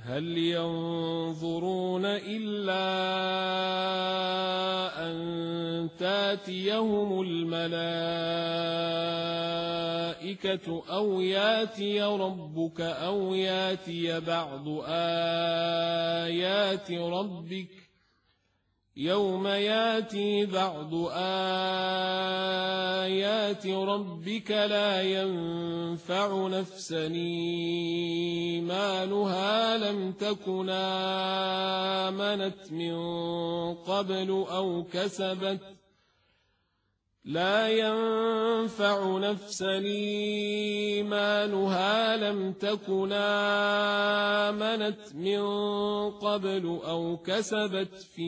هل ينظرون إلا أن تاتيهم الملائكة أو ياتي ربك أو ياتي بعض آيات ربك يوم ياتي بعض آيات ربك لا ينفع نفسا إيمانها لم تكن آمنت من قبل أو كسبت لا ينفع نفسا إيمانها لم تكن آمنت من قبل أو كسبت في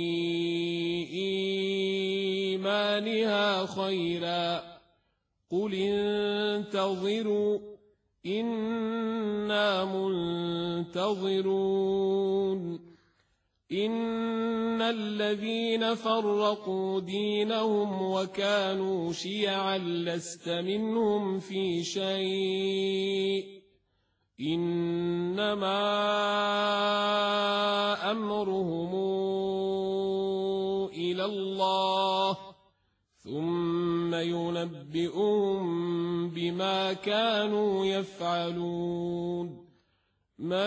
إيمانها خيرا قل انتظروا إنا منتظرون إن الذين فرقوا دينهم وكانوا شيعا لست منهم في شيء إنما أمرهم إلى الله ثم ينبئهم بما كانوا يفعلون من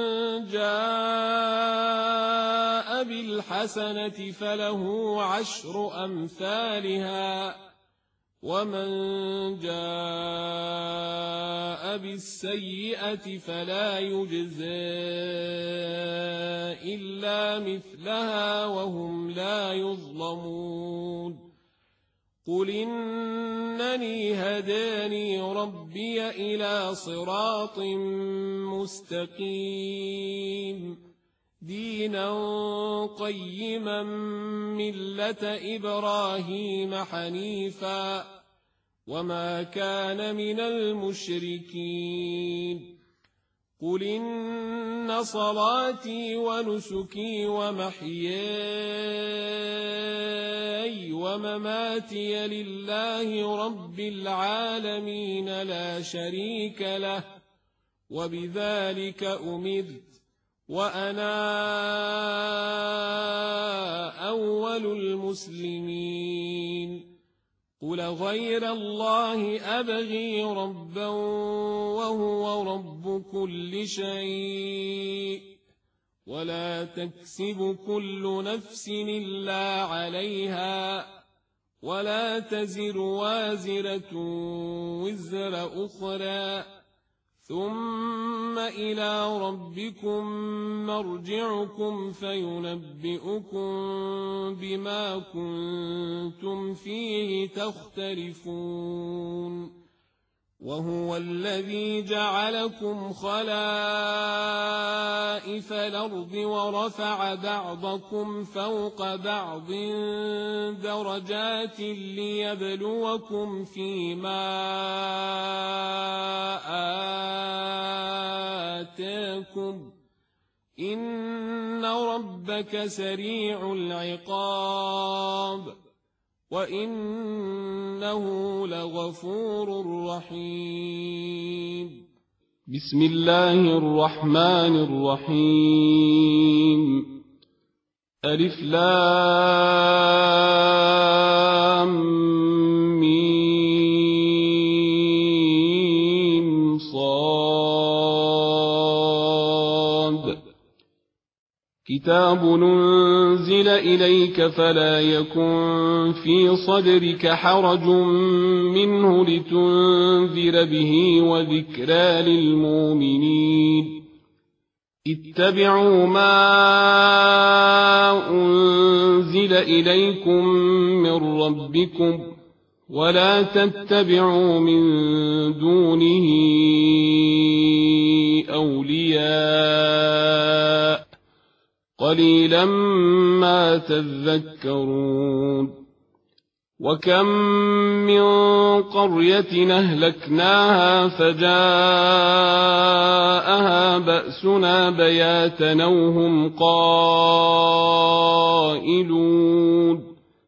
جاء بالحسنة فله عشر أمثالها ومن جاء بالسيئة فلا يجزى إلا مثلها وهم لا يظلمون قل إنني هداني ربي إلى صراط مستقيم دينا قيما ملة إبراهيم حنيفا وما كان من المشركين قل إن صلاتي ونسكي ومحياي ومماتي لله رب العالمين لا شريك له وبذلك أمرت وأنا أول المسلمين قل غير الله أبغي ربا وهو رب كل شيء ولا تكسب كل نفس إلا عليها ولا تزر وازرة وزر أخرى ثم إلى ربكم مرجعكم فينبئكم بما كنتم فيه تختلفون وهو الذي جعلكم خلائف الأرض ورفع بعضكم فوق بعض درجات ليبلوكم فيما آتاكم إن ربك سريع العقاب وإنه لغفور رحيم بسم الله الرحمن الرحيم ألف لام ميم صاد كتاب ننزل إليك فلا يكن في صدرك حرج منه لتنذر به وذكرى للمؤمنين اتبعوا ما أنزل إليكم من ربكم ولا تتبعوا من دونه أولياء قليلا ما تذكرون وكم من قرية أهلكناها فجاءها بأسنا بياتا أو هم قائلون